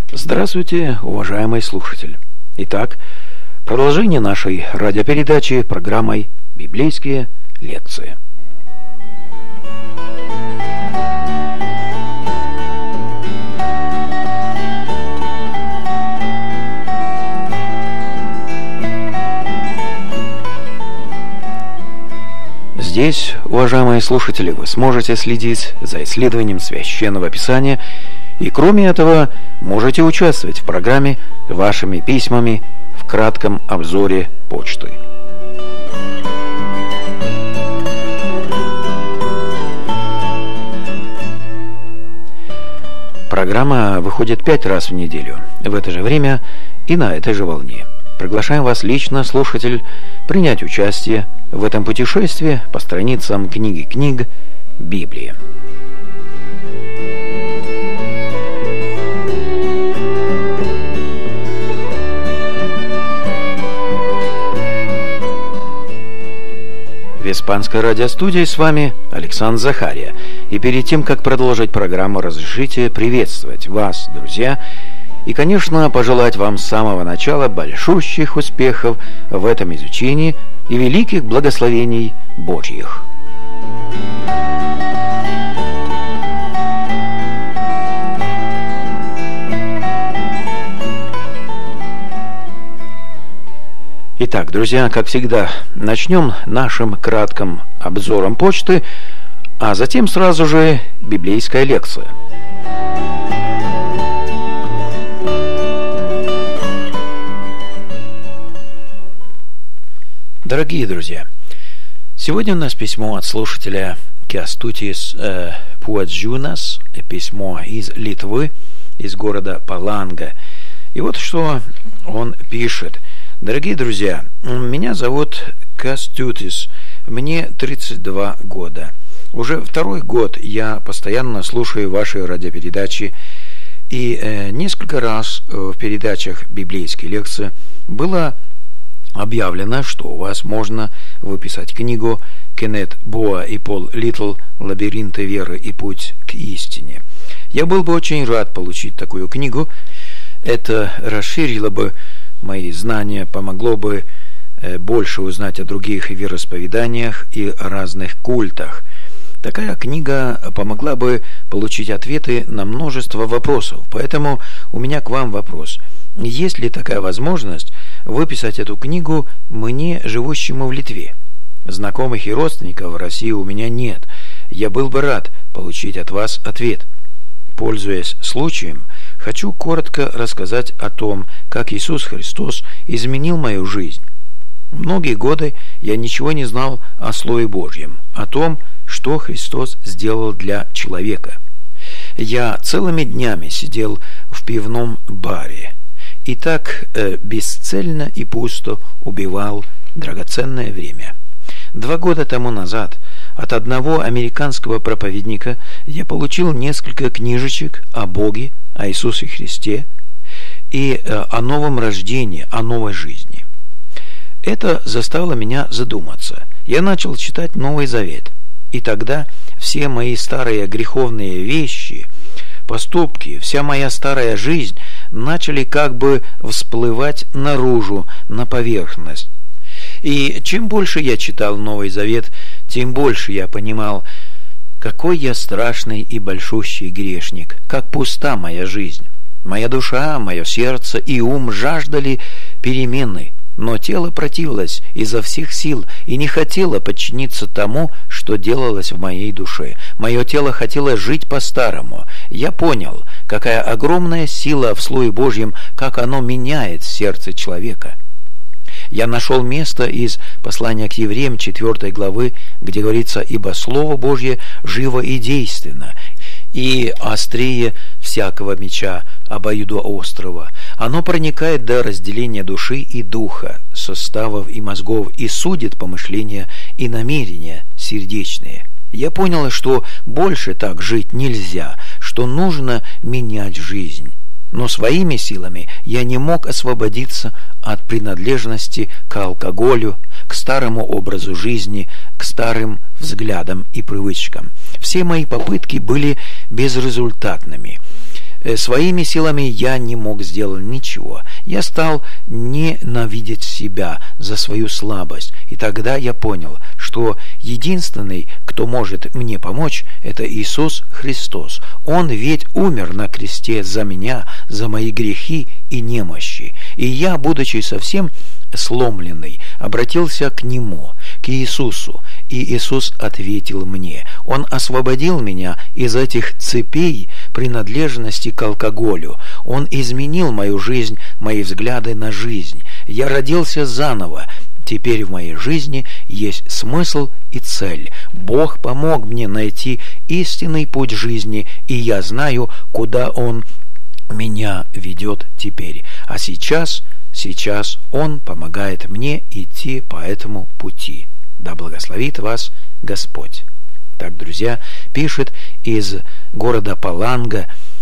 Здравствуйте, уважаемый слушатель. Итак, продолжение нашей радиопередачи программой «Библейские лекции». Здесь, уважаемые слушатели, вы сможете следить за исследованием Священного Писания и, кроме этого, можете участвовать в программе вашими письмами в кратком обзоре почты. Программа выходит 5 раз в неделю, в это же время и на этой же волне. Приглашаем вас лично, слушатель, принять участие в этом путешествии по страницам книги книг Библии. В испанской радиостудии с вами Александр Захария. И перед тем, как продолжить программу, разрешите приветствовать вас, друзья, и, конечно, пожелать вам с самого начала большущих успехов в этом изучении и великих благословений Божьих. Итак, друзья, как всегда, начнем нашим кратким обзором почты, а затем сразу же библейская лекция. Дорогие друзья, сегодня у нас письмо от слушателя Кястутис Пуаджунас, письмо из Литвы, из города Паланга. И вот что он пишет. Дорогие друзья, меня зовут Кястутис, мне 32 года. Уже второй год я постоянно слушаю ваши радиопередачи, и несколько раз в передачах библейской лекции было объявлено, что у вас можно выписать книгу Кеннет Боа и Пол Литл «Лабиринты веры и путь к истине». Я был бы очень рад получить такую книгу. Это расширило бы мои знания, помогло бы больше узнать о других вероисповеданиях и разных культах. Такая книга помогла бы получить ответы на множество вопросов. Поэтому у меня к вам вопрос. Есть ли такая возможность выписать эту книгу мне, живущему в Литве? Знакомых и родственников в России у меня нет. Я был бы рад получить от вас ответ. Пользуясь случаем, хочу коротко рассказать о том, как Иисус Христос изменил мою жизнь. Многие годы я ничего не знал о Слове Божьем, о том, что Христос сделал для человека. Я целыми днями сидел в пивном баре и так бесцельно и пусто убивал драгоценное время. 2 года тому назад от одного американского проповедника я получил несколько книжечек о Боге, о Иисусе Христе и о новом рождении, о новой жизни. Это заставило меня задуматься. Я начал читать Новый Завет, и тогда все мои старые греховные вещи, поступки, вся моя старая жизнь начали как бы всплывать наружу, на поверхность. И чем больше я читал Новый Завет, тем больше я понимал, какой я страшный и большущий грешник, как пуста моя жизнь. Моя душа, мое сердце и ум жаждали перемены, но тело противилось изо всех сил и не хотело подчиниться тому, что делалось в моей душе. Мое тело хотело жить по-старому. Я понял, какая огромная сила в Слове Божьем, как оно меняет сердце человека. Я нашел место из послания к Евреям 4 главы, где говорится: «Ибо Слово Божье живо и действенно, и острее всякого меча обоюдоострого. Оно проникает до разделения души и духа, суставов и мозгов, и судит помышления и намерения сердечные». Я понял, что больше так жить нельзя, что нужно менять жизнь. Но своими силами я не мог освободиться от принадлежности к алкоголю, к старому образу жизни, к старым взглядам и привычкам. Все мои попытки были безрезультатными. Своими силами я не мог сделать ничего. Я стал ненавидеть себя за свою слабость. И тогда я понял, что единственный, кто может мне помочь, это Иисус Христос. Он ведь умер на кресте за меня, за мои грехи и немощи. И я, будучи совсем сломленный, обратился к Нему, к Иисусу. И Иисус ответил мне. Он освободил меня из этих цепей принадлежности к алкоголю. Он изменил мою жизнь, мои взгляды на жизнь. Я родился заново. Теперь в моей жизни есть смысл и цель. Бог помог мне найти истинный путь жизни, и я знаю, куда Он меня ведет теперь. А сейчас Он помогает мне идти по этому пути. Да благословит вас Господь. Так, друзья, пишет из города Паланга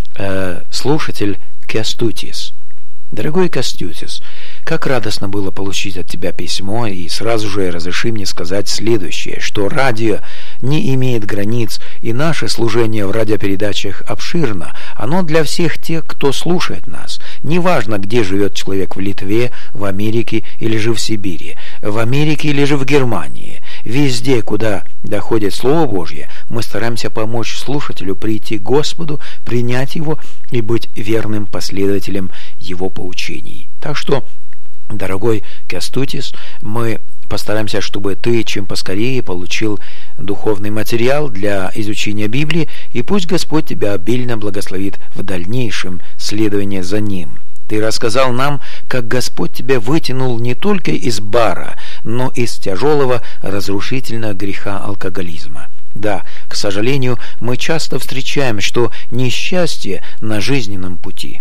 слушатель Кястутис. Дорогой Кястутис, как радостно было получить от тебя письмо, и сразу же разреши мне сказать следующее, что радио не имеет границ, и наше служение в радиопередачах обширно. Оно для всех тех, кто слушает нас. Неважно, где живет человек, в Литве, в Америке или же в Сибири, в Америке или же в Германии. Везде, куда доходит Слово Божье, мы стараемся помочь слушателю прийти к Господу, принять Его и быть верным последователем Его поучений. Так что, дорогой Кястутис, мы постараемся, чтобы ты чем поскорее получил духовный материал для изучения Библии, и пусть Господь тебя обильно благословит в дальнейшем следовании за Ним. Ты рассказал нам, как Господь тебя вытянул не только из бара, но и из тяжелого разрушительного греха алкоголизма. Да, к сожалению, мы часто встречаем, что несчастье на жизненном пути.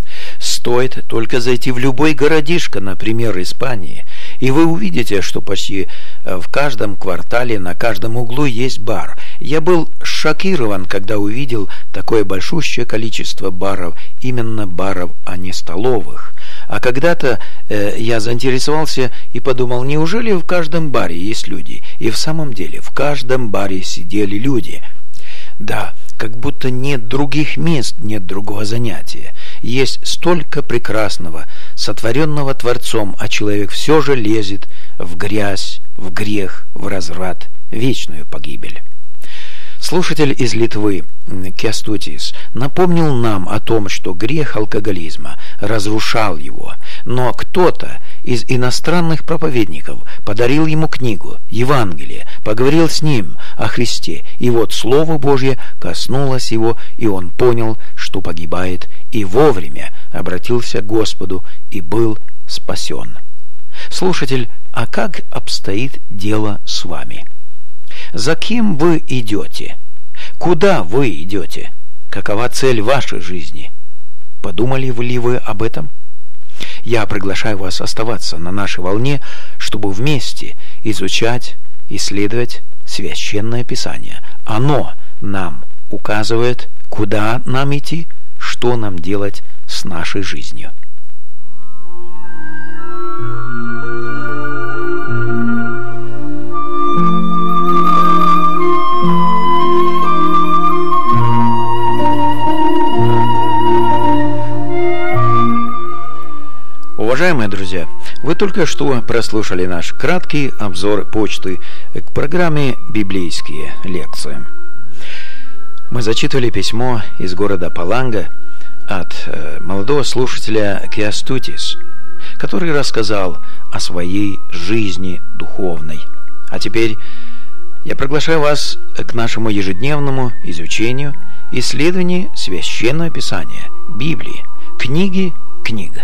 Стоит только зайти в любой городишко, например, Испании, и вы увидите, что почти в каждом квартале, на каждом углу есть бар. Я был шокирован, когда увидел такое большущее количество баров, именно баров, а не столовых. А когда-то я заинтересовался и подумал, неужели в каждом баре есть люди? И в самом деле в каждом баре сидели люди. Да, как будто нет других мест, нет другого занятия. Есть столько прекрасного, сотворенного Творцом, а человек все же лезет в грязь, в грех, в разврат, вечную погибель. Слушатель из Литвы Кястутис напомнил нам о том, что грех алкоголизма разрушал его, но кто-то из иностранных проповедников подарил ему книгу, Евангелие, поговорил с ним о Христе, и вот Слово Божье коснулось его, и он понял, что погибает, и вовремя обратился к Господу и был спасен. Слушатель, а как обстоит дело с вами? За кем вы идете? Куда вы идете? Какова цель вашей жизни? Подумали ли вы об этом? Я приглашаю вас оставаться на нашей волне, чтобы вместе изучать, исследовать Священное Писание. Оно нам указывает, куда нам идти, что нам делать с нашей жизнью. Уважаемые друзья, вы только что прослушали наш краткий обзор почты к программе «Библейские лекции». Мы зачитывали письмо из города Паланга от молодого слушателя Кястутис, который рассказал о своей жизни духовной. А теперь я приглашаю вас к нашему ежедневному изучению, исследованию Священного Писания, Библии, книга.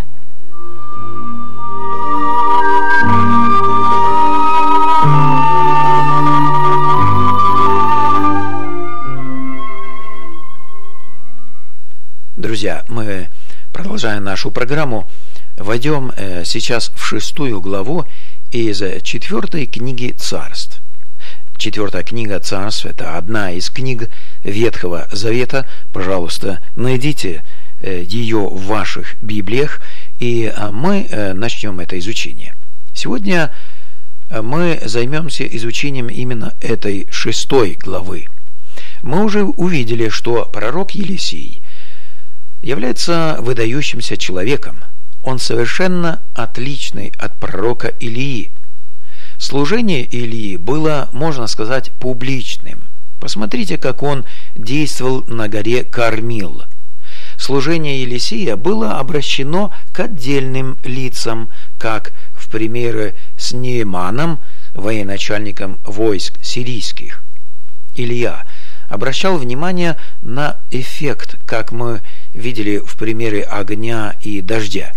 Друзья, мы продолжаем нашу программу. Войдем сейчас в 6 главу из 4 книги Царств. 4 книга Царств – это одна из книг Ветхого Завета. Пожалуйста, найдите ее в ваших Библиях, и мы начнем это изучение. Сегодня мы займемся изучением именно этой 6 главы. Мы уже увидели, что пророк Елисей является выдающимся человеком. Он совершенно отличный от пророка Илии. Служение Илии было, можно сказать, публичным. Посмотрите, как он действовал на горе Кармил. Служение Елисея было обращено к отдельным лицам, как в примере с Нееманом, военачальником войск сирийских. Илья обращал внимание на эффект, как мы видели в примере огня и дождя.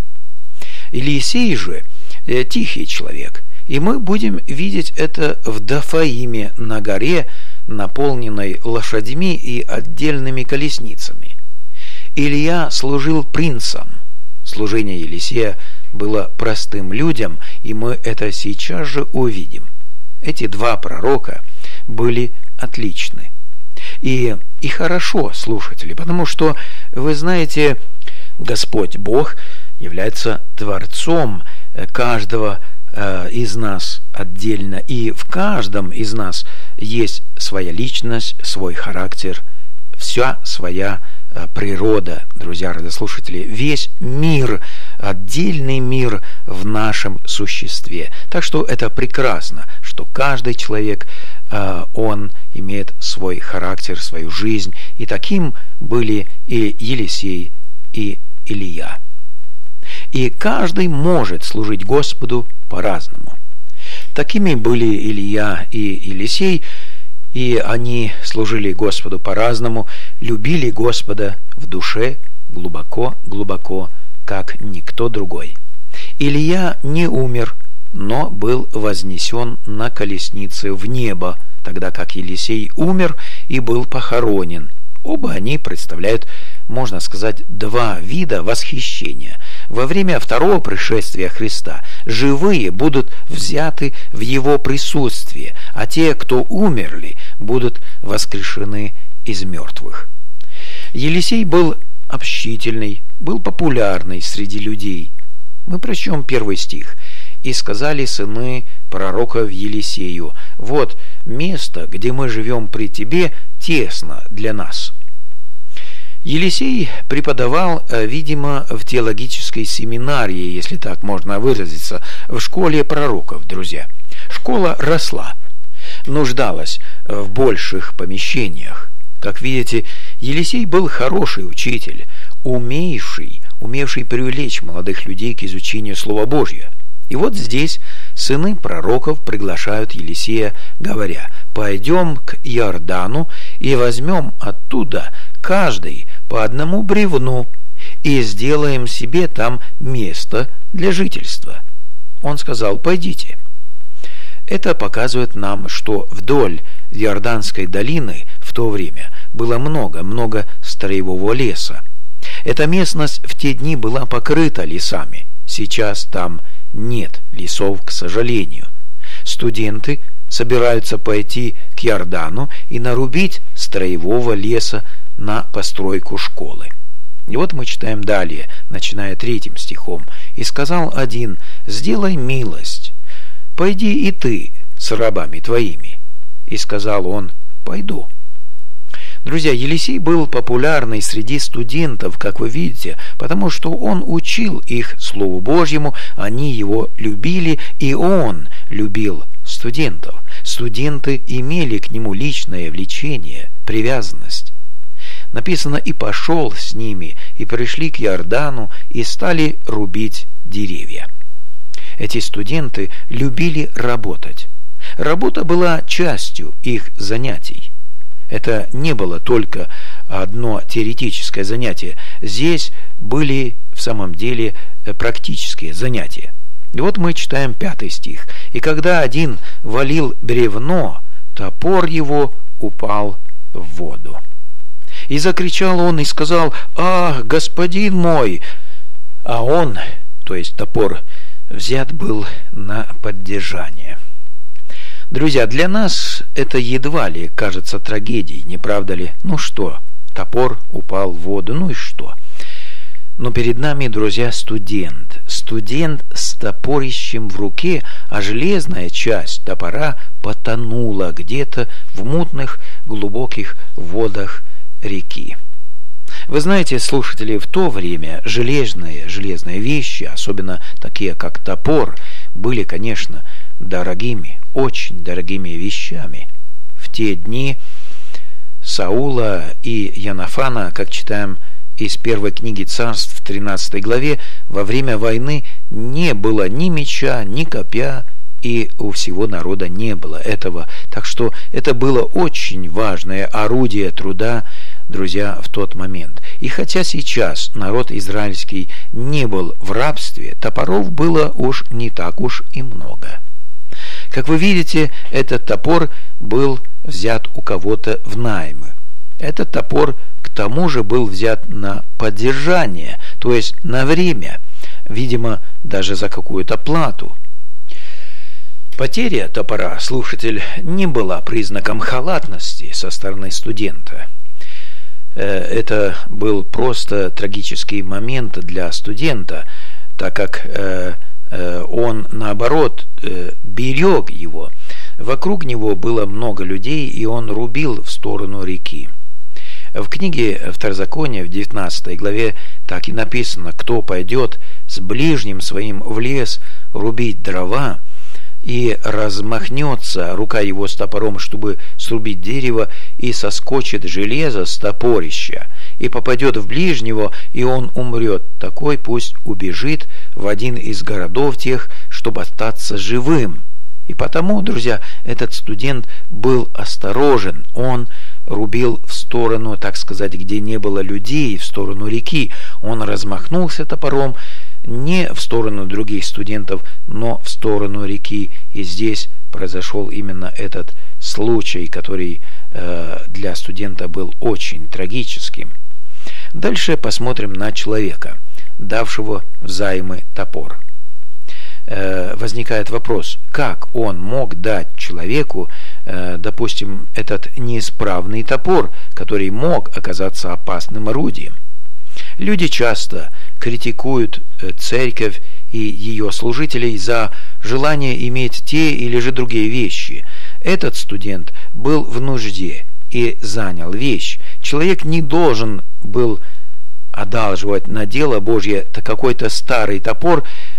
Елисей же тихий человек, и мы будем видеть это в Дафаиме на горе, наполненной лошадьми и отдельными колесницами. Илья служил принцам. Служение Елисея было простым людям, и мы это сейчас же увидим. Эти два пророка были отличны. И хорошо, слушатели, потому что, вы знаете, Господь Бог является Творцом каждого из нас отдельно, и в каждом из нас есть своя личность, свой характер, вся своя природа, друзья радиослушатели, весь мир, отдельный мир в нашем существе. Так что это прекрасно, что каждый человек, он имеет свой характер, свою жизнь, и таким были и Елисей, и Илия. И каждый может служить Господу по-разному. Такими были Илия и Елисей, и они служили Господу по-разному, любили Господа в душе глубоко-глубоко, как никто другой. Илия не умер, но был вознесен на колеснице в небо, тогда как Елисей умер и был похоронен. Оба они представляют, можно сказать, два вида восхищения. Во время второго пришествия Христа живые будут взяты в Его присутствие, а те, кто умерли, будут воскрешены из мертвых. Елисей был общительный, был популярный среди людей. Мы прочтем 1 стих. «И сказали сыны пророков Елисею: вот место, где мы живем при тебе, тесно для нас». Елисей преподавал, видимо, в теологической семинарии, если так можно выразиться, в школе пророков, друзья. Школа росла, нуждалась в больших помещениях. Как видите, Елисей был хороший учитель, умевший привлечь молодых людей к изучению Слова Божьего. И вот здесь сыны пророков приглашают Елисея, говоря: «Пойдем к Иордану и возьмем оттуда каждый по одному бревну и сделаем себе там место для жительства». Он сказал: «Пойдите». Это показывает нам, что вдоль Иорданской долины в то время было много строевого леса. Эта местность в те дни была покрыта лесами. Сейчас там нет лесов, к сожалению. Студенты собираются пойти к Иордану и нарубить строевого леса на постройку школы. И вот мы читаем далее, начиная 3 стихом. «И сказал один: сделай милость, пойди и ты с рабами твоими. И сказал он: пойду». Друзья, Елисей был популярный среди студентов, как вы видите, потому что он учил их Слову Божьему, они его любили, и он любил студентов. Студенты имели к нему личное влечение, привязанность. Написано: «И пошел с ними, и пришли к Иордану, и стали рубить деревья». Эти студенты любили работать. Работа была частью их занятий. Это не было только одно теоретическое занятие. Здесь были в самом деле практические занятия. И вот мы читаем 5 стих. «И когда один валил бревно, топор его упал в воду. И закричал он и сказал: ах, господин мой! А он, то есть топор, взят был на поддержание». Друзья, для нас это едва ли кажется трагедией, не правда ли? Ну что, топор упал в воду, ну и что? Но перед нами, друзья, студент с топорищем в руке, а железная часть топора потонула где-то в мутных глубоких водах реки. Вы знаете, слушатели, в то время железные вещи, особенно такие как топор, были, конечно, дорогими, очень дорогими вещами. В те дни Саула и Йонафана, как читаем из первой книги Царств в 13 главе, во время войны не было ни меча, ни копья, и у всего народа не было этого. Так что это было очень важное орудие труда, друзья, в тот момент. И хотя сейчас народ израильский не был в рабстве, топоров было уж не так уж и много. Как вы видите, этот топор был взят у кого-то в найм. Этот топор к тому же был взят на поддержание, то есть на время, видимо, даже за какую-то плату. Потеря топора, слушатель, не была признаком халатности со стороны студента. Это был просто трагический момент для студента, так как он, наоборот, берег его. Вокруг него было много людей, и он рубил в сторону реки. В книге Второзакония, в 19 главе, так и написано: «Кто пойдет с ближним своим в лес рубить дрова, и размахнется рука его с топором, чтобы срубить дерево, и соскочит железо с топорища, и попадет в ближнего, и он умрет, такой пусть убежит в один из городов тех, чтобы остаться живым». И потому, друзья, этот студент был осторожен. Он рубил в сторону, так сказать, где не было людей, в сторону реки. Он размахнулся топором не в сторону других студентов, но в сторону реки. И здесь произошел именно этот случай, который для студента был очень трагическим. Дальше посмотрим на человека, давшего взаймы топор. Возникает вопрос, как он мог дать человеку, допустим, этот неисправный топор, который мог оказаться опасным орудием. Люди часто критикуют церковь и ее служителей за желание иметь те или же другие вещи. Этот студент был в нужде и занял вещь. Человек не должен был одалживать на дело Божье какой-то старый топор,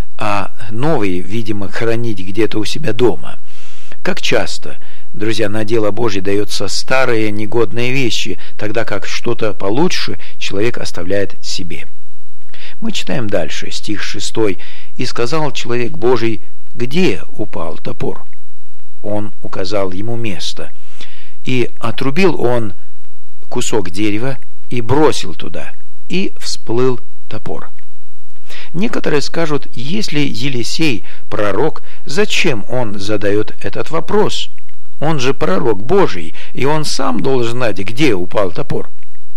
а новый, видимо, хранить где-то у себя дома. Как часто, друзья, на дело Божье дается старые негодные вещи, тогда как что-то получше человек оставляет себе. Мы читаем дальше, стих 6. «И сказал человек Божий: где упал топор? Он указал ему место. И отрубил он кусок дерева и бросил туда, и всплыл топор». Некоторые скажут, если Елисей пророк, зачем он задает этот вопрос? Он же пророк Божий, и он сам должен знать, где упал топор.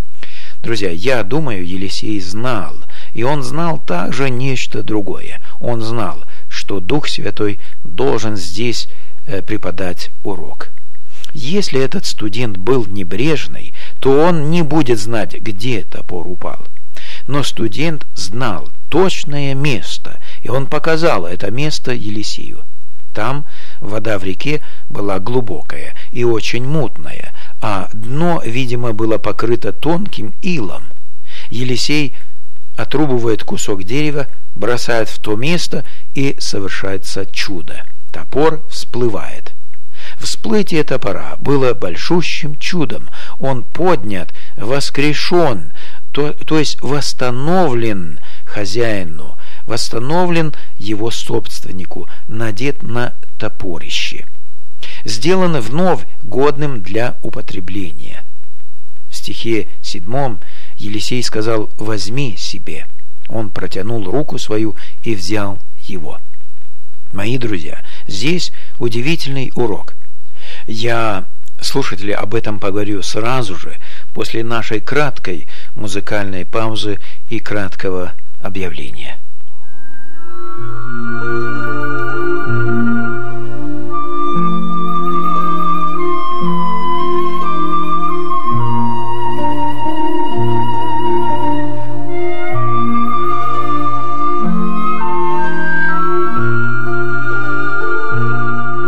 Друзья, я думаю, Елисей знал, и он знал также нечто другое. Он знал, что Дух Святой должен здесь преподать урок. Если этот студент был небрежный, то он не будет знать, где топор упал. Но студент знал точное место, и он показал это место Елисею. Там вода в реке была глубокая и очень мутная, а дно, видимо, было покрыто тонким илом. Елисей отрубывает кусок дерева, бросает в то место, и совершается чудо. Топор всплывает. Всплытие топора было большущим чудом. Он поднят, воскрешен, то есть восстановлен хозяину, восстановлен его собственнику, надет на топорище, сделан вновь годным для употребления. В стихе 7 Елисей сказал: «Возьми себе». Он протянул руку свою и взял его. Мои друзья, здесь удивительный урок. Я, слушатели, об этом поговорю сразу же, после нашей краткой музыкальной паузы и краткого объявления.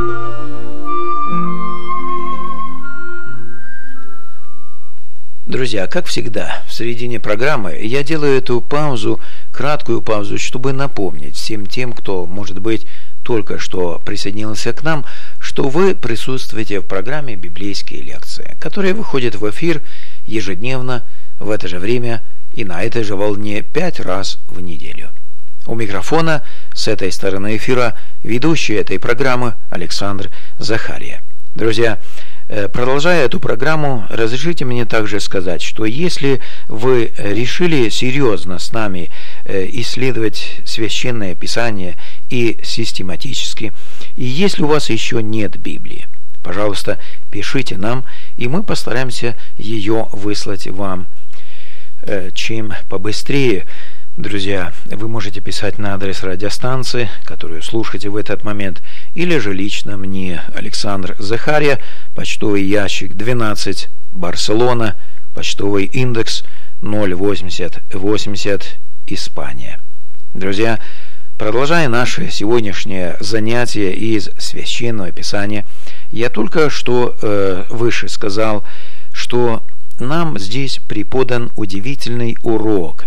Друзья, Друзья, как всегда, в середине программы я делаю эту паузу, краткую паузу, чтобы напомнить всем тем, кто, может быть, только что присоединился к нам, что вы присутствуете в программе «Библейские лекции», которая выходит в эфир ежедневно в это же время и на этой же волне 5 раз в неделю. У микрофона с этой стороны эфира ведущий этой программы Александр Захария. Друзья, продолжая эту программу, разрешите мне также сказать, что если вы решили серьезно с нами исследовать Священное Писание и систематически, и если у вас еще нет Библии, пожалуйста, пишите нам, и мы постараемся ее выслать вам чем побыстрее. Друзья, вы можете писать на адрес радиостанции, которую слушаете в этот момент, или же лично мне, Александр Захария, почтовый ящик 12, Барселона, почтовый индекс 08080, Испания. Друзья, продолжая наше сегодняшнее занятие из Священного Писания, я только что выше сказал, что нам здесь преподан удивительный урок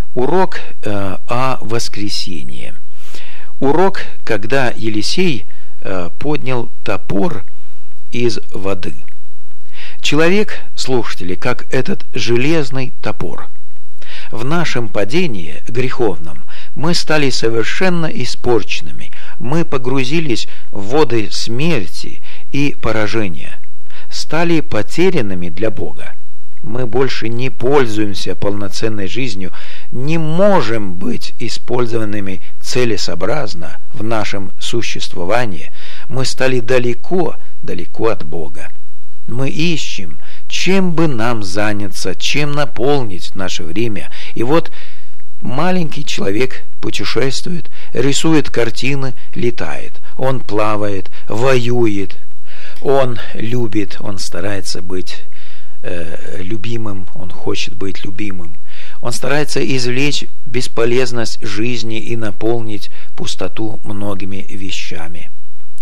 о воскресении. Урок, когда Елисей поднял топор из воды. Человек, слушатели, как этот железный топор. В нашем падении греховном мы стали совершенно испорченными. Мы погрузились в воды смерти и поражения. Стали потерянными для Бога. Мы больше не пользуемся полноценной жизнью, не можем быть использованными целесообразно в нашем существовании. Мы стали далеко от Бога. Мы ищем, чем бы нам заняться, чем наполнить наше время. И вот маленький человек путешествует, рисует картины, летает. Он плавает, воюет, он любит, он старается быть любимым, он хочет быть любимым. Он старается извлечь бесполезность жизни и наполнить пустоту многими вещами.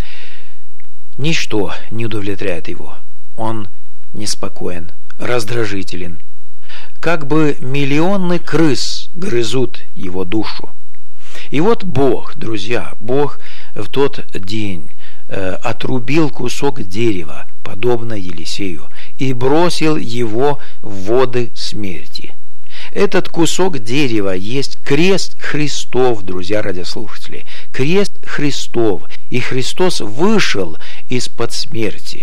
Ничто не удовлетворяет его. Он неспокоен, раздражителен. Как бы миллионы крыс грызут его душу. И вот Бог, друзья, Бог в тот день отрубил кусок дерева, подобно Елисею, и бросил его в воды смерти. Этот кусок дерева есть крест Христов, друзья радиослушатели. Крест Христов. И Христос вышел из-под смерти.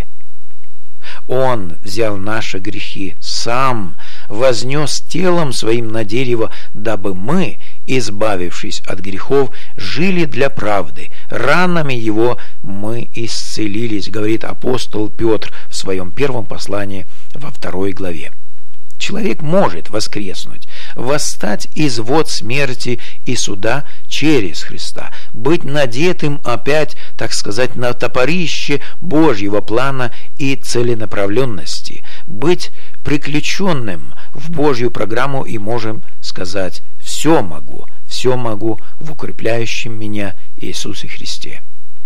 Он взял наши грехи, сам вознес телом своим на дерево, дабы мы, избавившись от грехов, жили для правды. Ранами его мы исцелились, говорит апостол Петр в своем первом послании во 2 главе. Человек может воскреснуть, восстать из вод смерти и суда через Христа, быть надетым опять, так сказать, на топорище Божьего плана и целенаправленности, быть приключенным в Божью программу и можем сказать «все могу в укрепляющем меня Иисусе Христе».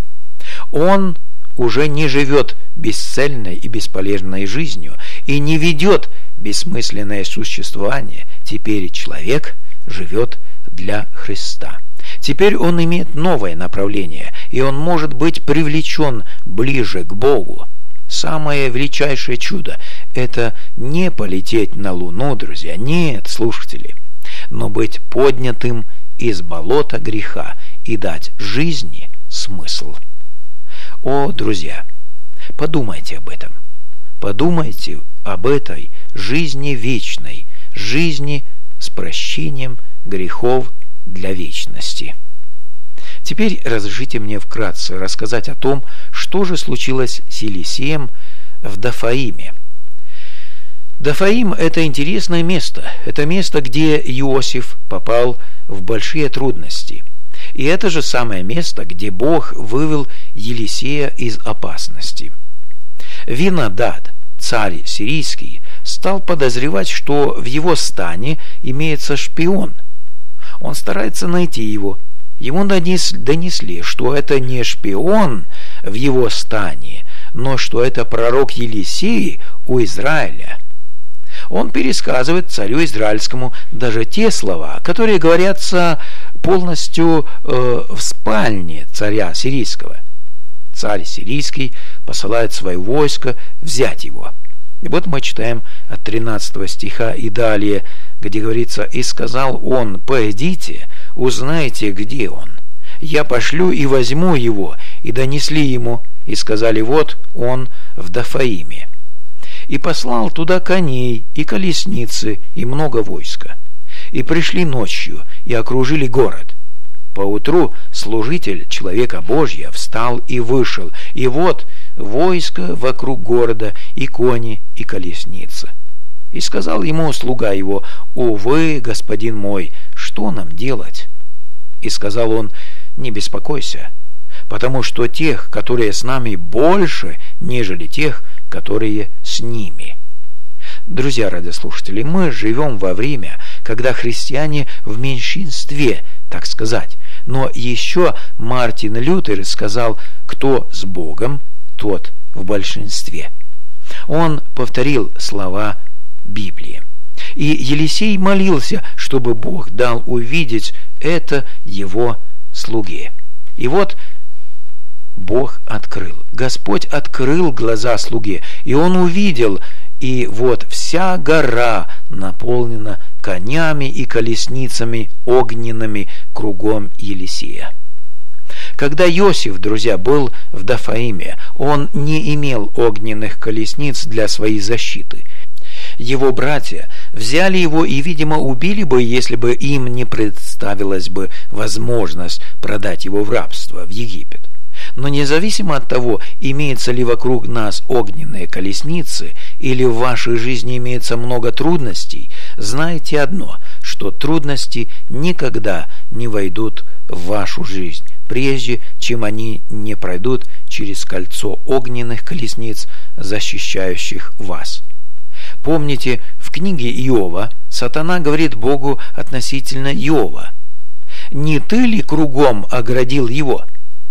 Он уже не живет бесцельной и бесполезной жизнью и не ведет бессмысленное существование. Теперь человек живет для Христа. Теперь он имеет новое направление, и он может быть привлечен ближе к Богу. Самое величайшее чудо – это не полететь на Луну, друзья, нет, слушатели, но быть поднятым из болота греха и дать жизни смысл. О, друзья, подумайте об этом. Подумайте об этой жизни вечной, жизни с прощением грехов для вечности. Теперь разрешите мне вкратце рассказать о том, что же случилось с Елисеем в Дофаиме. Дофаим – это интересное место. Это место, где Иосиф попал в большие трудности. И это же самое место, где Бог вывел Елисея из опасности. Винадад, царь сирийский, стал подозревать, что в его стане имеется шпион. Он старается найти его. Ему донесли, что это не шпион в его стане, но что это пророк Елисей у Израиля. Он пересказывает царю израильскому даже те слова, которые говорятся полностью в спальне царя сирийского. Царь сирийский посылает свое войско взять его. И вот мы читаем от 13 стиха и далее, где говорится: «И сказал он: пойдите, узнайте, где он. Я пошлю и возьму его». И донесли ему, и сказали: вот он в Дафаиме. И послал туда коней и колесницы и много войска. И пришли ночью и окружили город. Поутру служитель человека Божья встал и вышел, и вот войско вокруг города, и кони, и колесницы. И сказал ему слуга его: увы, господин мой, что нам делать? И сказал он: не беспокойся, потому что тех, которые с нами, больше, нежели тех, которые с ними. Друзья радиослушатели, мы живем во время, когда христиане в меньшинстве, так сказать. Но еще Мартин Лютер сказал: кто с Богом, тот в большинстве. Он повторил слова Библии. И Елисей молился, чтобы Бог дал увидеть это его слуге. И вот Бог открыл, Господь открыл глаза слуге, и он увидел, и вот вся гора наполнена конями и колесницами огненными кругом Елисея. Когда Иосиф, друзья, был в Дафаиме, он не имел огненных колесниц для своей защиты. Его братья взяли его и, видимо, убили бы, если бы им не представилась бы возможность продать его в рабство в Египет. Но независимо от того, имеется ли вокруг нас огненные колесницы или в вашей жизни имеется много трудностей, знайте одно, что трудности никогда не войдут в вашу жизнь, прежде чем они не пройдут через кольцо огненных колесниц, защищающих вас. Помните, в книге Иова сатана говорит Богу относительно Иова: «Не ты ли кругом оградил его?»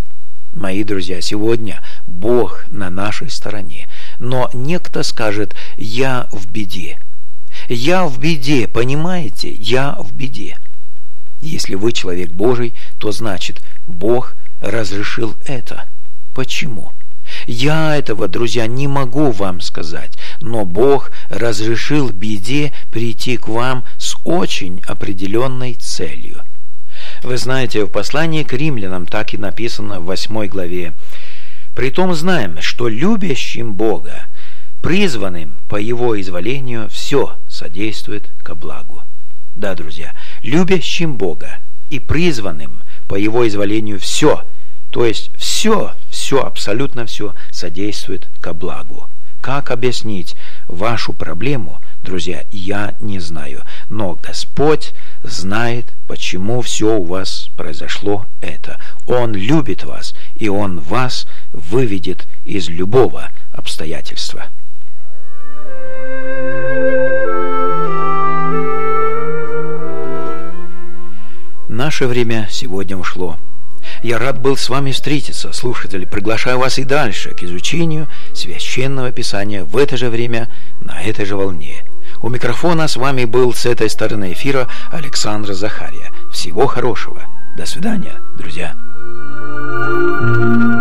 Мои друзья, сегодня Бог на нашей стороне, но некто скажет: «Я в беде». Я в беде, понимаете? Я в беде. Если вы человек Божий, то значит Бог разрешил это. Почему? Я этого, друзья, не могу вам сказать, но Бог разрешил беде прийти к вам с очень определенной целью. Вы знаете, в послании к римлянам так и написано в 8 главе: «Притом знаем, что любящим Бога, призванным по Его изволению, все содействует ко благу». Да, друзья, любящим Бога и призванным по Его изволению все, то есть все, абсолютно все содействует ко благу. Как объяснить вашу проблему, друзья, я не знаю, но Господь знает, почему все у вас произошло это. Он любит вас, и Он вас выведет из любого обстоятельства. Наше время сегодня ушло. Я рад был с вами встретиться, слушатели. Приглашаю вас и дальше к изучению Священного Писания в это же время, на этой же волне. У микрофона с вами был с этой стороны эфира Александр Захария. Всего хорошего. До свидания, друзья.